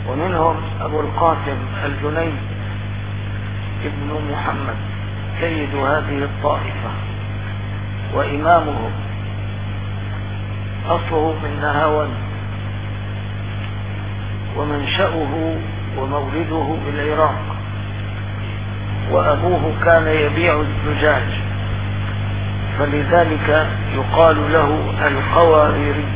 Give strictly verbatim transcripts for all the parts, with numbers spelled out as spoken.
ومنهم أبو القاسم الجنيد ابن محمد سيد هذه الطائفة وإمامهم، أصله من نهاوند ومنشأه ومولده بالعراق، وأبوه كان يبيع الزجاج فلذلك يقال له القواريري،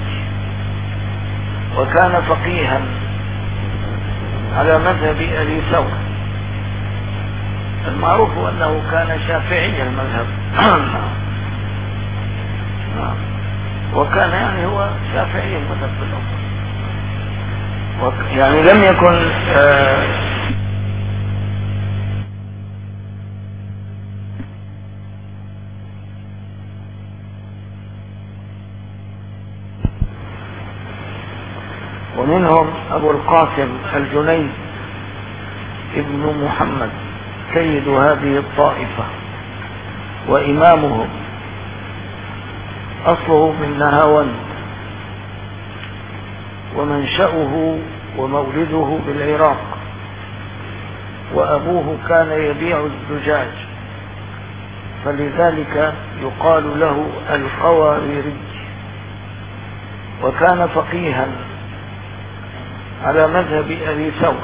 وكان فقيها على مذهب أبي ثور. المعروف أنه كان شافعي المذهب وكان يعني هو شافعي المذهب في الأصل، يعني لم يكن آه ومنهم أبو القاسم الجنيد ابن محمد سيد هذه الطائفة وإمامهم، أصله من نهاوند ومنشأه ومولده بالعراق، وأبوه كان يبيع الزجاج فلذلك يقال له القواريري، وكان فقيها على مذهب أبي ثور.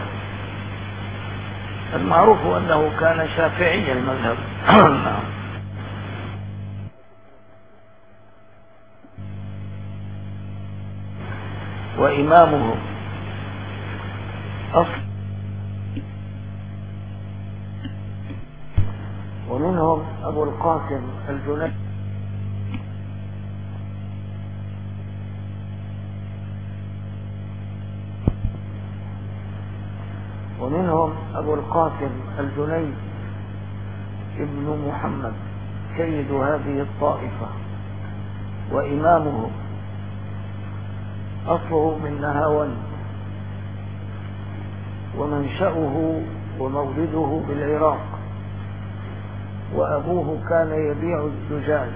المعروف أنه كان شافعي المذهب وإمامه أصل. ومنهم أبو القاسم الجنيد ومنهم أبو القاسم الجنيد ابن محمد سيد هذه الطائفة وإمامهم، أصله من نهاوند ومنشأه ومولده بالعراق، وأبوه كان يبيع الزجاج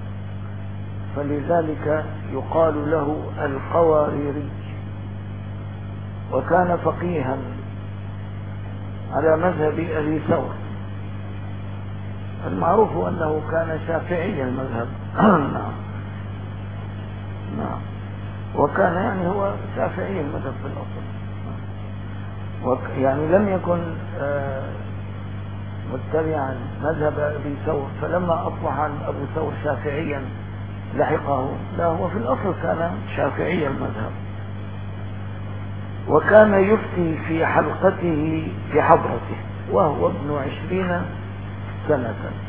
فلذلك يقال له القواريري، وكان فقيها على مذهب أبي ثور. المعروف أنه كان شافعي المذهب نعم، وكان يعني هو شافعي المذهب في الأصل، يعني لم يكن متبعا مذهب أبي ثور، فلما أصبح عن أبو ثور شافعيا لحقه، لا، هو في الأصل كان شافعي المذهب، وكان يفتي في حلقته في حضرته وهو ابن عشرين سنة.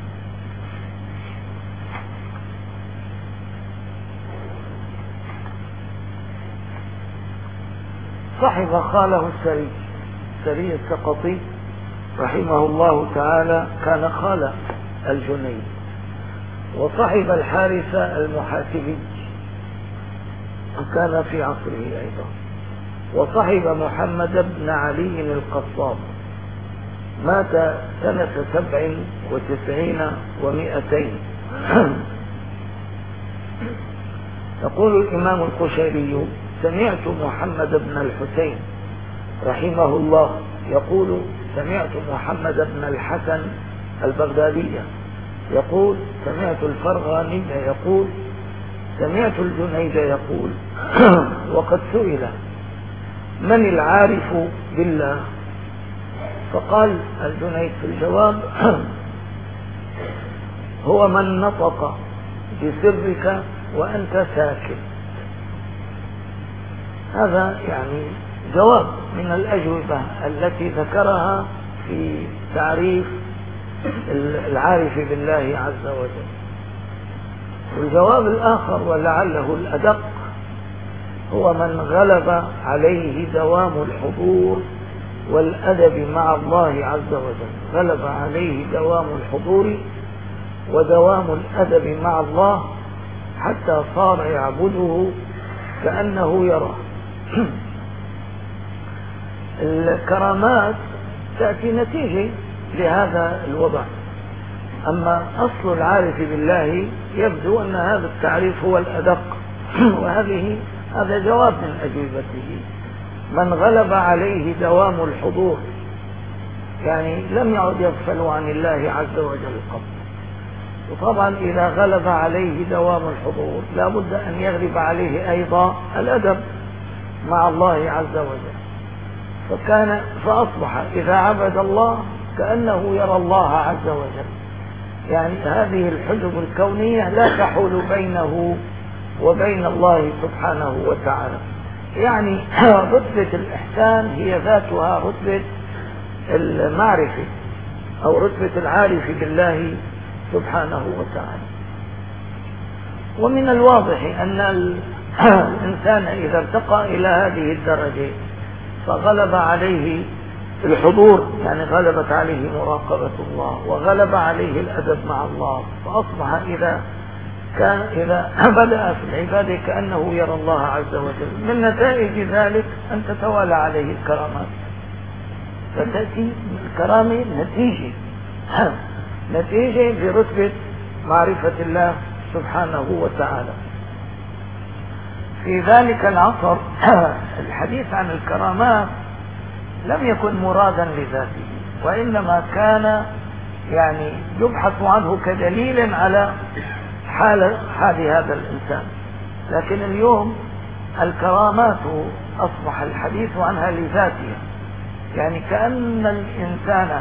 صحب خاله السري السري السقطي رحمه الله تعالى، كان خال الجنيد، وصحب الحارث المحاسبي وكان في عصره أيضا، وصحب محمد بن علي القصاب مات سنة سبع وتسعين ومائتين. يقول الإمام القشيري: سمعت محمد بن الحسين رحمه الله يقول: سمعت محمد بن الحسن البغدادي يقول: سمعت الفرغاني يقول: سمعت الجنيد يقول. وقد سئل: من العارف بالله؟ فقال الجنيد في الجواب: هو من نطق بسرك وأنت ساكت. هذا يعني جواب من الأجوبة التي ذكرها في تعريف العارف بالله عز وجل. والجواب الآخر ولعله الأدق: هو من غلب عليه دوام الحضور والأدب مع الله عز وجل، غلب عليه دوام الحضور ودوام الأدب مع الله حتى صار يعبده كأنه يراه. الكرامات تأتي نتيجة لهذا الوضع، أما أصل العارف بالله يبدو أن هذا التعريف هو الأدق، وهذه هذا جواب من أجوبته. من غلب عليه دوام الحضور، يعني لم يعد يغفل عن الله عز وجل قط. وطبعا إذا غلب عليه دوام الحضور لا بد أن يغلب عليه أيضا الأدب مع الله عز وجل، فكان فأصبح إذا عبد الله كأنه يرى الله عز وجل. يعني هذه الحجب الكونية لا تحول بينه وبين الله سبحانه وتعالى. يعني رتبة الإحسان هي ذاتها رتبة المعرفة أو رتبة العارف بالله سبحانه وتعالى. ومن الواضح أن الإنسان إذا ارتقى إلى هذه الدرجة فغلب عليه الحضور، يعني غلبت عليه مراقبة الله وغلب عليه الأدب مع الله، فأصبح إذا كان إذا بدأ في العبادة كأنه يرى الله عز وجل. من نتائج ذلك أن تتوالى عليه الكرامات، فتأتي الكرامة نتيجة نتيجة برتبة معرفة الله سبحانه وتعالى. في ذلك العصر الحديث عن الكرامات لم يكن مرادا لذاته، وإنما كان يعني يبحث عنه كدليل على حال حال هذا الإنسان. لكن اليوم الكرامات أصبح الحديث عنها لذاتها، يعني كأن الإنسان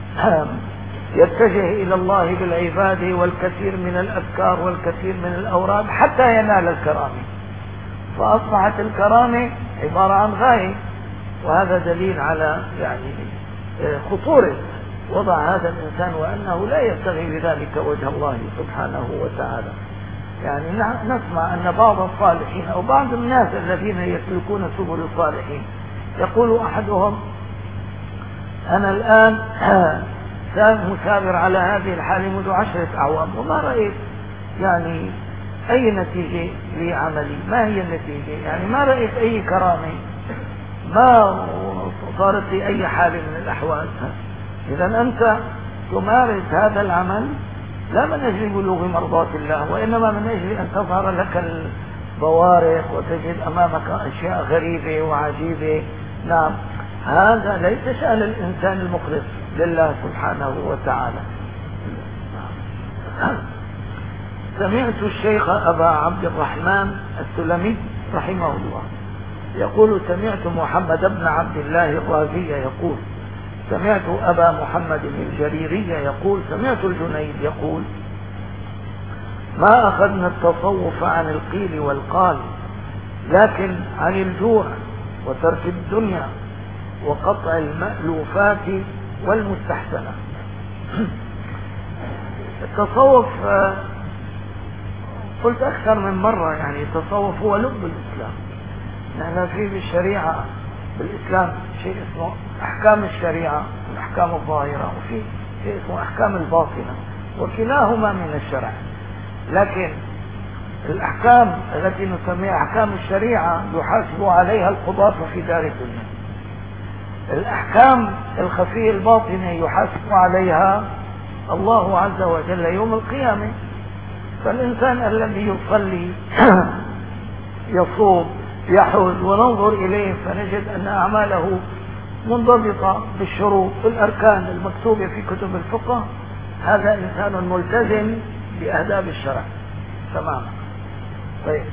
يتجه إلى الله بالعبادة والكثير من الأذكار والكثير من الأوراد حتى ينال الكرامة، فأصبحت الكرامة عبارة عن غاية. وهذا دليل على يعني خطورة وضع هذا الإنسان، وأنه لا يبتغي بذلك وجه الله سبحانه وتعالى. يعني نسمع أن بعض الصالحين أو بعض الناس الذين يسلكون سبل الصالحين يقول أحدهم: أنا الآن مثابر على هذه الحالة منذ عشرة أعوام وما رأيت يعني أي نتيجة لعملي. ما هي النتيجة؟ يعني ما رأيت أي كرامة، ما صارت لي أي حالة من الأحوال. إذا أنت تمارس هذا العمل لا من أجل بلوغ مرضاة الله، وإنما من أجل أن تظهر لك البوارق وتجد أمامك أشياء غريبة وعجيبة. نعم، هذا ليس شأن الإنسان المخلص لله سبحانه وتعالى. سمعت الشيخ أبا عبد الرحمن السلمي رحمه الله يقول: سمعت محمد بن عبد الله الرازي يقول: سمعت أبا محمد الجريري يقول: سمعت الجنيد يقول: ما أخذنا التصوف عن القيل والقال، لكن عن الجوع وترك الدنيا وقطع المألوفات والمستحسنة. التصوف قلت أكثر من مرة، يعني التصوف هو لب الإسلام. نحن في بالشريعة بالإسلام شيء اسمه أحكام الشريعة والأحكام الظاهرة، وفي شيء اسمه أحكام الباطنة، وكلاهما من الشرع. لكن الأحكام التي نسميها أحكام الشريعة يحاسب عليها القضاة في دار الدنيا. الأحكام الخفية الباطنة يحاسب عليها الله عز وجل يوم القيامة. فالإنسان الذي يصلي يصوم يحج وننظر إليه فنجد أن أعماله منضبطة بالشروط والأركان المكتوبة في كتب الفقه، هذا إنسان ملتزم بآداب الشرع تماما. طيب،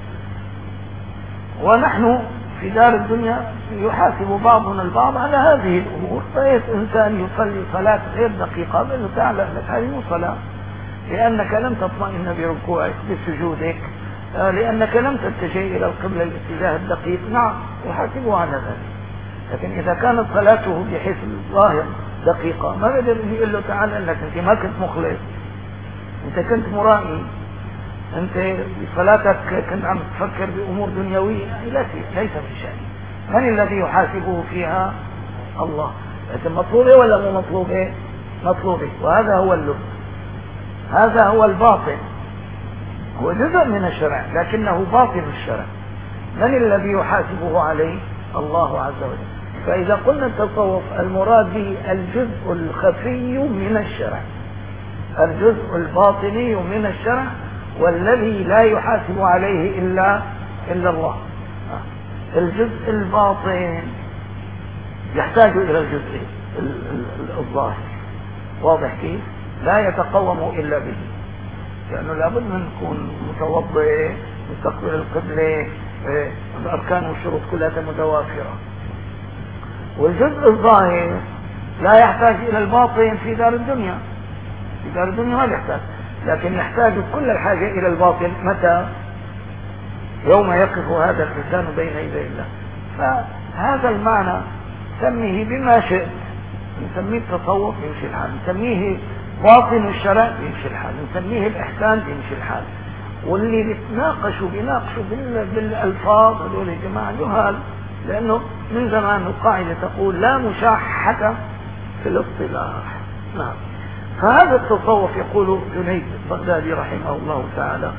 ونحن في دار الدنيا يحاسب بعضنا البعض على هذه الأمور. فإذا إنسان يصلي صلاة غير دقيقة بأنه تعلم لك هذه صلاة، لأنك لم تطمئن بركوعك بسجودك، لأنك لم تتجه إلى القبلة الاتجاه الدقيق، نعم يحاسبه على ذلك. لكن إذا كانت صلاته بحيث الظاهر دقيقة ما بقدر يقول له تعالى أنك أنت ما كنت مخلص، أنت كنت مرائي، أنت بصلاتك كنت عم تفكر بأمور دنيوية، ليس من شأنه. من الذي يحاسبه فيها؟ الله. لكن مطلوبة ولا مو مطلوبة؟ مطلوبة. وهذا هو اللب، هذا هو الباطن، هو جزء من الشرع لكنه باطن الشرع. من الذي يحاسبه عليه؟ الله عز وجل. فإذا قلنا التصوف المراد به الجزء الخفي من الشرع، الجزء الباطني من الشرع، والذي لا يحاسب عليه إلا إلا الله. الجزء الباطن يحتاج إلى الجزء الظاهر. واضح كيف؟ لا يتقوم إلا به، لأنه لابد من نكون متوضئ، مستقبل القبلة، الأركان والشروط كلها متوافرة. والجزء الظاهر لا يحتاج إلى الباطن في دار الدنيا، في دار الدنيا ما يحتاج، لكن يحتاج كل الحاجة إلى الباطن متى؟ يوم يقف هذا الإنسان بين يدي الله. فهذا المعنى سميه بما شئت، نسميه التصوف يمشي الحال، نسميه باطن الشرع يمشي الحال، نسميه الإحسان يمشي الحال. واللي بيتناقشوا بيناقشوا بالألفاظ هذول الجماعة جهال، لأنه من زمان القاعدة تقول لا مشاحة في الاصطلاح. نعم. فهذا التصوف يقول جنيد البغدادي رحمه الله تعالى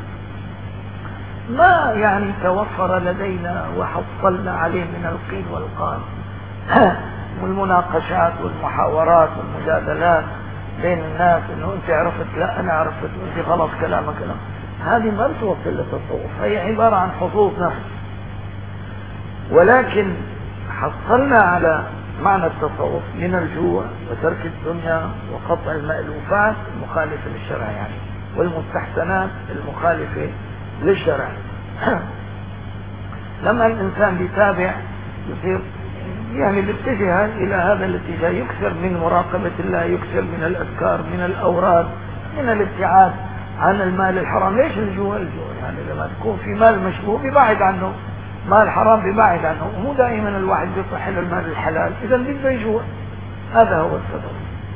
ما يعني توفر لدينا وحصلنا عليه من القيل والقال والمناقشات والمحاورات والمجادلات بين الناس، انه انت عرفت لا انا عرفت وانت غلط كلامك كلام، هذه ما بتوصل للتصوف، هي عبارة عن حظوظ نفس. ولكن حصلنا على معنى التصوف من الجوع وترك الدنيا وقطع المألوفات المخالفة للشرع يعني، والمستحسنات المخالفة للشرع. لما الإنسان بيتابع يصير يعني بيتجه إلى هذا الاتجاه، يكثر من مراقبة الله، يكثر من الأذكار، من الأوراد، من الابتعاد عن المال الحرام. ليش الجوع؟ الجوع يعني لما تكون في مال مشبوه بيبعد عنه، مال حرام بيبعد عنه، ومو دائما الواحد بيصح له المال الحلال، إذا بده يجوع، هذا هو السبب.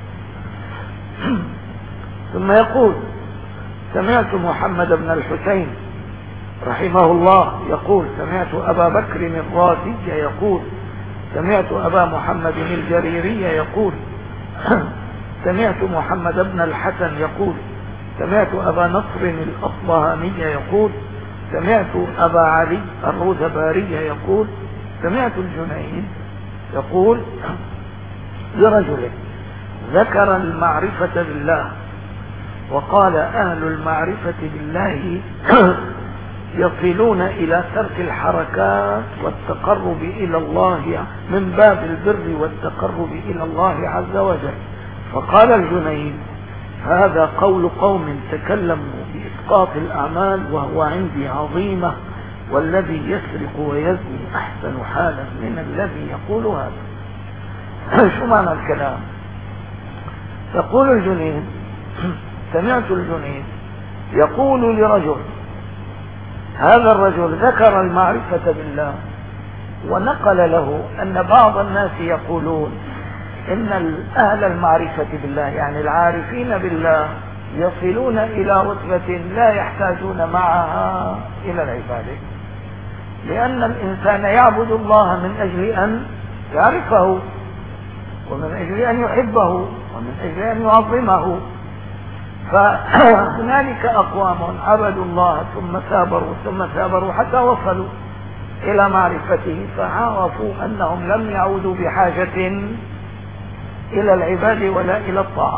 ثم يقول سمعت محمد بن الحسين رحمه الله يقول سمعت أبا بكر الرازي يقول سمعت أبا محمد الجريري يقول سمعت محمد بن الحسن يقول سمعت أبا نصر الأصبهاني يقول سمعت أبا علي الروذباري يقول سمعت الجنيد يقول لرجل ذكر المعرفة بالله وقال أهل المعرفة بالله يصلون إلى ترك الحركات والتقرب إلى الله من باب البر والتقرب إلى الله عز وجل. فقال الجنيد هذا قول قوم تكلموا بإسقاط الأعمال وهو عندي عظيمة، والذي يسرق ويزني أحسن حالا من الذي يقول هذا. شو معنى الكلام؟ يقول الجنيد سمعت الجنيد يقول لرجل، هذا الرجل ذكر المعرفة بالله ونقل له أن بعض الناس يقولون إن أهل المعرفة بالله يعني العارفين بالله يصلون إلى رتبة لا يحتاجون معها إلى العبادة، لأن الإنسان يعبد الله من أجل أن يعرفه ومن أجل أن يحبه ومن أجل أن يعظمه. فهنالك أقوام عبدوا الله ثم ثابروا ثم ثابروا حتى وصلوا إلى معرفته، فعرفوا أنهم لم يعودوا بحاجة إلى العباد ولا إلى الطاعة.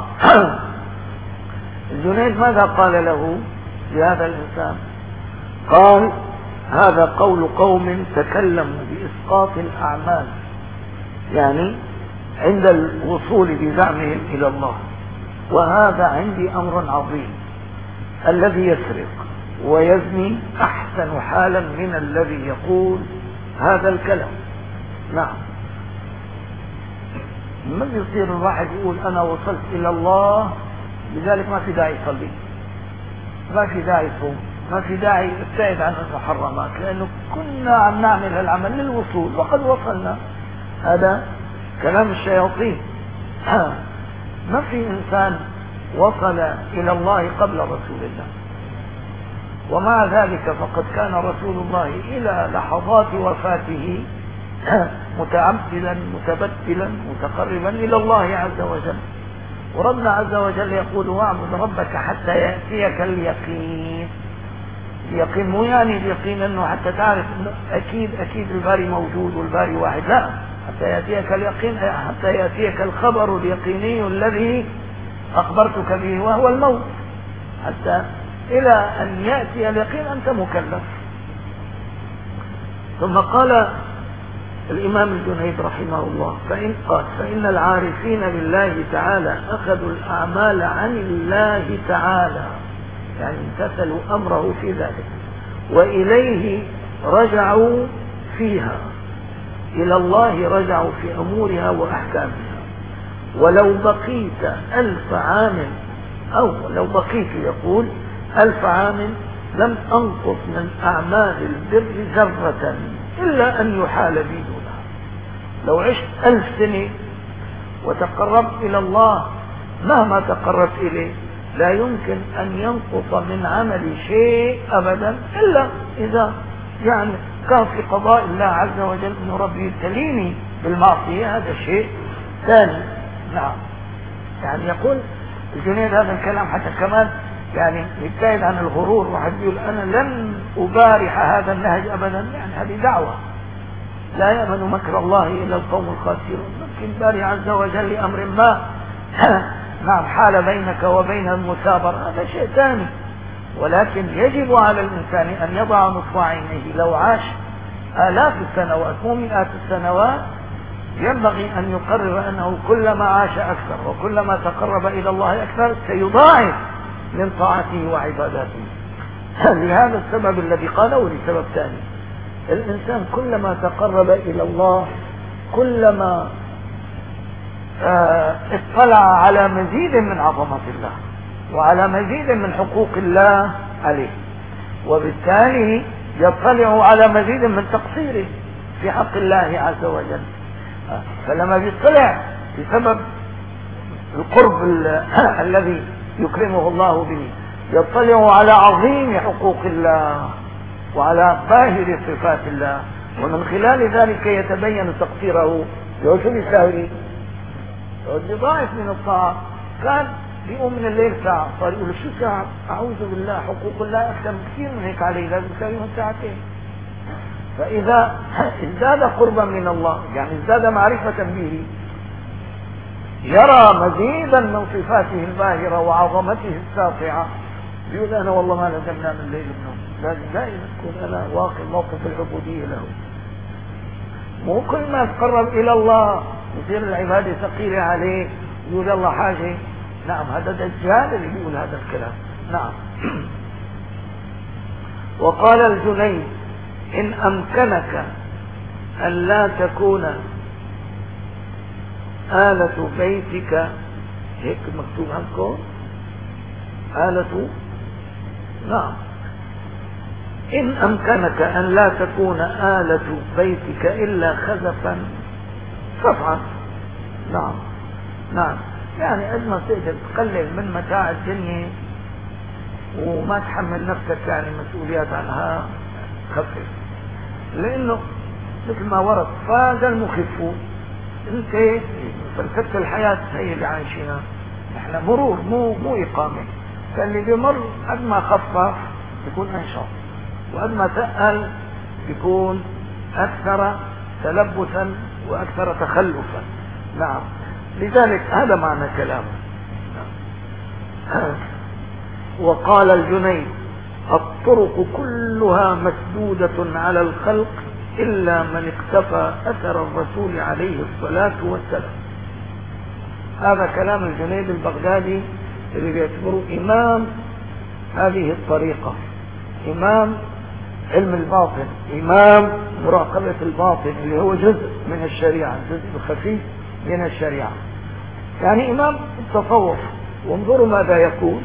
الجنيد ماذا قال له لهذا الإنسان؟ قال هذا قول قوم تكلموا بإسقاط الأعمال، يعني عند الوصول بزعمهم إلى الله، وهذا عندي أمر عظيم، الذي يسرق ويزني أحسن حالا من الذي يقول هذا الكلام. نعم، ما بيصير الواحد يقول أنا وصلت إلى الله لذلك ما في داعي يصلي، ما في داعي يصوم، ما في داعي ابتعد عن المحرمات، لأنه كنا عم نعمل هالعمل للوصول وقد وصلنا. هذا كلام الشياطين. ما في إنسان وصل إلى الله قبل رسول الله، ومع ذلك فقد كان رسول الله إلى لحظات وفاته متعبدا متبتلا متقربا إلى الله عز وجل. وربنا عز وجل يقول واعبد ربك حتى يأتيك اليقين. اليقين مو يعني اليقين أنه حتى تعرف أنه أكيد أكيد الباري موجود والباري واحد، لا، حتى يأتيك اليقين حتى يأتيك الخبر اليقيني الذي أخبرتك به وهو الموت. حتى إلى أن يأتي اليقين أنت مكلف. ثم قال الإمام الجنيد رحمه الله فإن قال فإن العارفين بالله تعالى أخذوا الأعمال عن الله تعالى، يعني امتثلوا أمره في ذلك، وإليه رجعوا فيها، إلى الله رجعوا في أمورها وأحكامها. ولو بقيت ألف عام، أو لو بقيت يقول ألف عام لم أنقص من أعمال البر ذرة إلا أن يحال بي دونها. لو عشت ألف سنة وتقربت إلى الله مهما تقربت إليه لا يمكن أن ينقص من عمل شيء أبدا، إلا إذا يعني كان في قضاء الله عز وجل أن ربي يبتليني بالمعصية، هذا شيء ثاني. نعم، يعني يقول الجنيد هذا الكلام حتى كمان يعني يبتعد عن الغرور، واحد يقول أنا لن أبارح هذا النهج أبدا، يعني هذه دعوة. لا يأمن مكر الله إلا القوم الخاسرون. ممكن باري عز وجل لأمر ما نعم حال بينك وبين المثابرة، هذا شيء ثاني. ولكن يجب على الإنسان أن يضع نصف عينيه. لو عاش آلاف السنوات مو مئات السنوات ينبغي أن يقرر أنه كلما عاش أكثر وكلما تقرب إلى الله أكثر سيضاعف من طاعته وعباداته. لهذا السبب الذي قاله، لسبب ثاني، الإنسان كلما تقرب إلى الله كلما اطلع على مزيد من عظمة الله وعلى مزيد من حقوق الله عليه، وبالتالي يطلع على مزيد من تقصيره في حق الله عز وجل. فلما بيطلع بسبب القرب الذي يكرمه الله به يطلع على عظيم حقوق الله وعلى باهر صفات الله، ومن خلال ذلك يتبين تقصيره. لو شو بيساوي؟ يضاعف من الطاعة. كان بيقوم من الليل ساعة صار يقول شو ساعة؟ أعوذ بالله، حقوق الله أكثر كثير من هيك عليه، لازم يساويهم ساعتين. فإذا ازداد قربا من الله يعني ازداد معرفة به يرى مزيدا من صفاته الباهرة وعظمته الساطعة، بيقول أنا والله ما لازم نام الليل النوم، لازم دائما أكون أنا واقف موقف العبودية له. مو كل ما تقرب إلى الله يصير العبادة ثقيلة عليه يقول الله حاجة. نعم، هذا دجال اللي بيقول هذا الكلام. نعم. وقال الجنيد إن أمكنك أن لا تكون آلة بيتك، هيك مكتوب عنكم آلة، نعم، إن أمكنك أن لا تكون آلة بيتك إلا خزفا فافعل. نعم نعم، يعني قد ما تقدر تقلل من متاع الدنيا وما تحمل نفسك يعني مسؤوليات عنها خفف، لأنه مثل ما ورد فاز المخفون. انت فلسفة الحياة هي اللي عايشينها، احنا مرور مو مو إقامة. فاللي بيمر قد ما خفف يكون أنشط، وقد ما تقل يكون أكثر تلبسا وأكثر تخلفا. نعم، لذلك هذا معنى كلامه. وقال الجنيد الطرق كلها مسدودة على الخلق إلا من اقتفى أثر الرسول عليه الصلاة والسلام. هذا كلام الجنيد البغدادي اللي بيعتبره إمام هذه الطريقة، إمام علم الباطن، إمام مراقبة الباطن اللي هو جزء من الشريعة، جزء خفيف من الشريعة، يعني إمام التصوف. وانظروا ماذا يقول: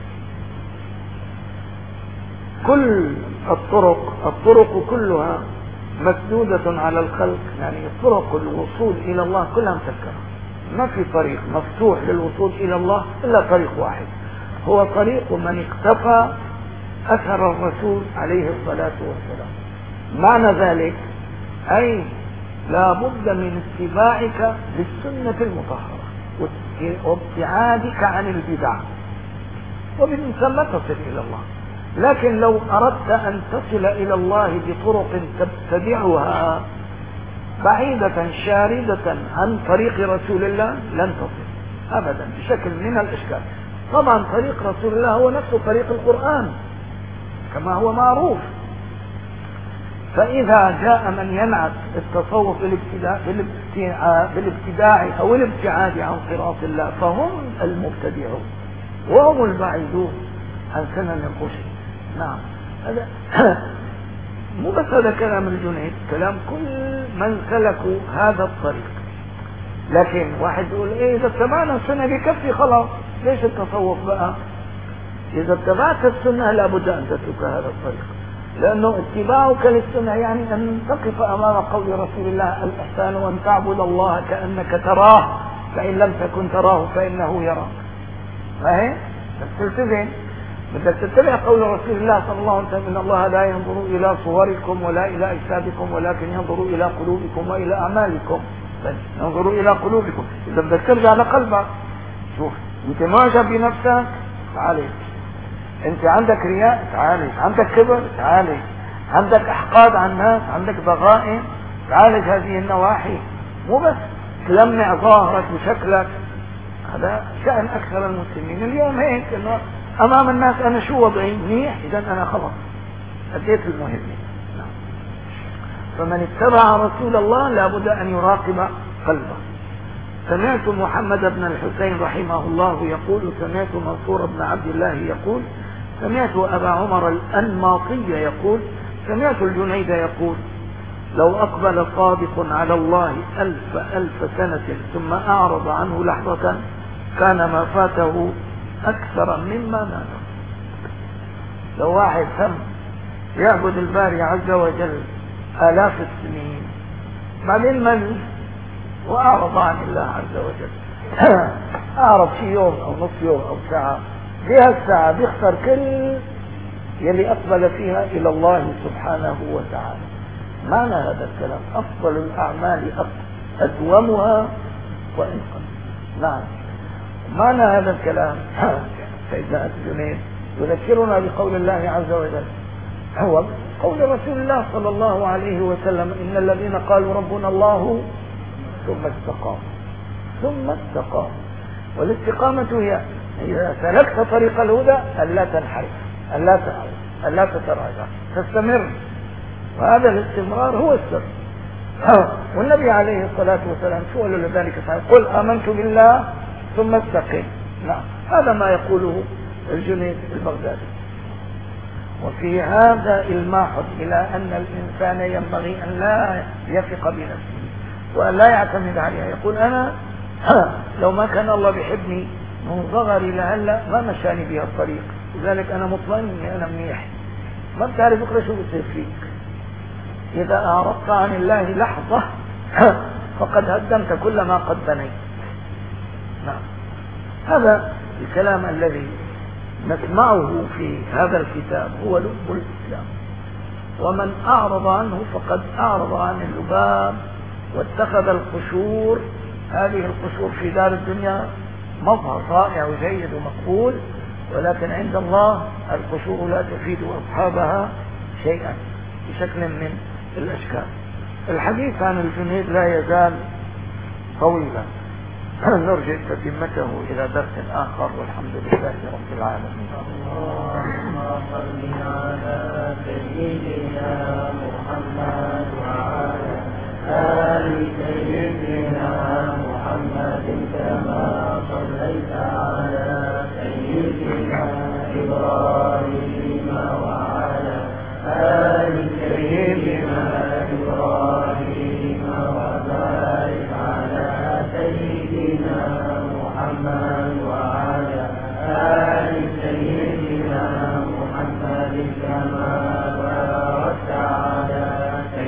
كل الطرق الطرق كلها مسدودة على الخلق، يعني طرق الوصول إلى الله كلها مسكرة، ما في طريق مفتوح للوصول إلى الله إلا طريق واحد، هو طريق من اقتفى أثر الرسول عليه الصلاة والسلام. معنى ذلك أي لا بد من اتباعك للسنة المطهرة وابتعادك عن البدع، وبالإنسان ما تصل إلى الله. لكن لو أردت أن تصل إلى الله بطرق تتبعها بعيدة شاردة عن طريق رسول الله لن تصل أبدا بشكل من الإشكال. طبعا طريق رسول الله هو نفسه طريق القرآن كما هو معروف، فإذا جاء من ينعت التصوف بالابتداع, بالابتداع, بالابتداع أو الابتعاد عن صراط الله فهم المبتدعون وهم البعيدون عن سنن الرشد. نعم، هذا مو بس هذا كلام الجنيد، كلام كل من سلكوا هذا الطريق. لكن واحد يقول ايه اذا اتبعنا السنة بكفي خلاص، ليش التصوف بقى؟ اذا اتبعت السنة لابد ان تترك هذا الطريق، لانه اتباعك للسنة يعني ان تقف امام قول رسول الله الاحسان وان تعبد الله كأنك تراه فان لم تكن تراه فانه يراك. فاهم؟ بس تلتزم، بدك تتبع قول رسول الله صلى الله عليه وسلم ان الله لا ينظر الى صوركم ولا الى اجسادكم ولكن ينظر الى قلوبكم والى اعمالكم. ينظر الى قلوبكم، اذا بدك ترجع لقلبك. شوف انت معجب بنفسك تعالج، انت عندك رياء تعالج، عندك كبر تعالج، عندك احقاد على الناس، عندك ضغائن تعالج هذه النواحي، مو بس تلمع ظاهرك وشكلك. هذا شأن اكثر المسلمين اليوم هيك، انه امام الناس انا شو وضعي منيح، اذا انا خلص اديت المهمة. فمن اتبع رسول الله لابد ان يراقب قلبه. سمعت محمد بن الحسين رحمه الله يقول، سمعت منصور بن عبد الله يقول، سمعت أبا عمر الأنماطي يقول، سمعت الجنيد يقول: لو أقبل صادق على الله ألف ألف سنة ثم أعرض عنه لحظة كان ما فاته أكثر مما ناله. لو واحد هم يعبد الباري عز وجل آلاف السنين بعدين مل وأعرض عن الله عز وجل، أعرض في يوم أو نصف يوم أو ساعة، في هالساعة بيخسر كل يلي أقبل فيها إلى الله سبحانه وتعالى. معنى هذا الكلام أفضل الأعمال أدومها وإن قل. نعم، معنى هذا الكلام سيدنا الجنيد يذكرنا بقول الله عز وجل، هو قول رسول الله صلى الله عليه وسلم: إن الذين قالوا ربنا الله ثم استقاموا ثم استقاموا. والاستقامة هي إذا سلكت طريق الهدى ألا تنحرف، ألا تعود، ألا تتراجع، تستمر. وهذا الاستمرار هو السر. والنبي عليه الصلاة والسلام سئل لذلك فقال: قل آمنت بالله ثم استقم. نعم، هذا ما يقوله الجنيد البغدادي. وفي هذا إلماح إلى أن الإنسان ينبغي أن لا يثق بنفسه وأن لا يعتمد عليها. يقول: أنا لو ما كان الله بيحبني من صغري لهلا ما مشاني بها الطريق، لذلك أنا مطمئن إني أنا منيح. ما بتعرف بكرة شو بصير فيك. إذا أعرضت عن الله لحظة فقد هدمت كل ما قد بنيت. نعم، هذا الكلام الذي نسمعه في هذا الكتاب هو لب الإسلام. ومن أعرض عنه فقد أعرض عن اللباب واتخذ القشور. هذه القشور في دار الدنيا مظهر رائع وجيد ومقبول، ولكن عند الله القشور لا تفيد أصحابها شيئا بشكل من الأشكال. الحديث عن الجنيد لا يزال طويلا، نرجع تتمته إلى درس آخر، والحمد لله رب العالمين. اللهم صل على سيدنا محمد وعلى آل سيدنا محمد كما صليت على سيدنا إبراهيم وعلى آل سيدنا إبراهيم وبارك على سيدنا محمد وعلى آل سيدنا محمد كما باركت على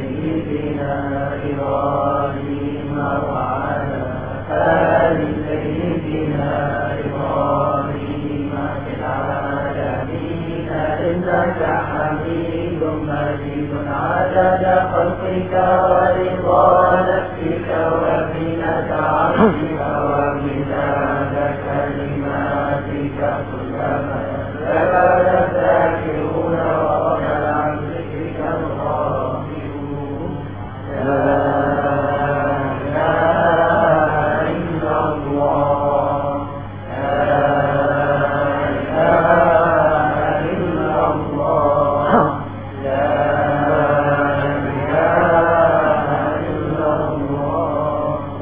سيدنا إبراهيم وعلى آل سيدنا إبراهيم في العالمين إنك حميد مجيد. عدد خلقك ورضا نفسك وزنة عرشك ومداد كلماتك كلما ذكر الذاكرون وغفل عن ذكرك الغافلون. لا إله إلا الله، لا إله إلا الله، لا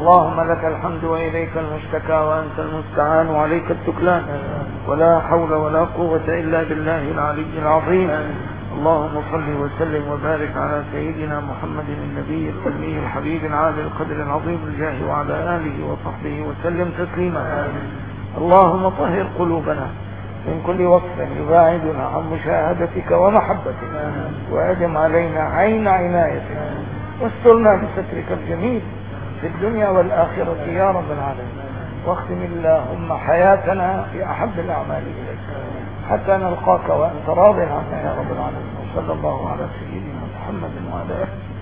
اللهم لك الحمد وإليك المشتكى وأنت المستعان وعليك التكلان، ولا حول ولا قوة إلا بالله العلي العظيم. اللهم صل وسلم وبارك على سيدنا محمد النبي الأمي الحبيب العالي القدر العظيم الجاه، وعلى آله وصحبه وسلم تسليما. اللهم طهر قلوبنا من كل وصف يباعدنا عن مشاهدتك ومحبتك، وأدم علينا عين عنايتك، واسترنا بسترك الجميل في الدنيا والآخرة يا رب العالمين. واختم اللهم حياتنا في أحب الأعمال إليك حتى نلقاك وأنت راض عنا يا رب العالمين. وصلى الله على سيدنا محمد وعلى آله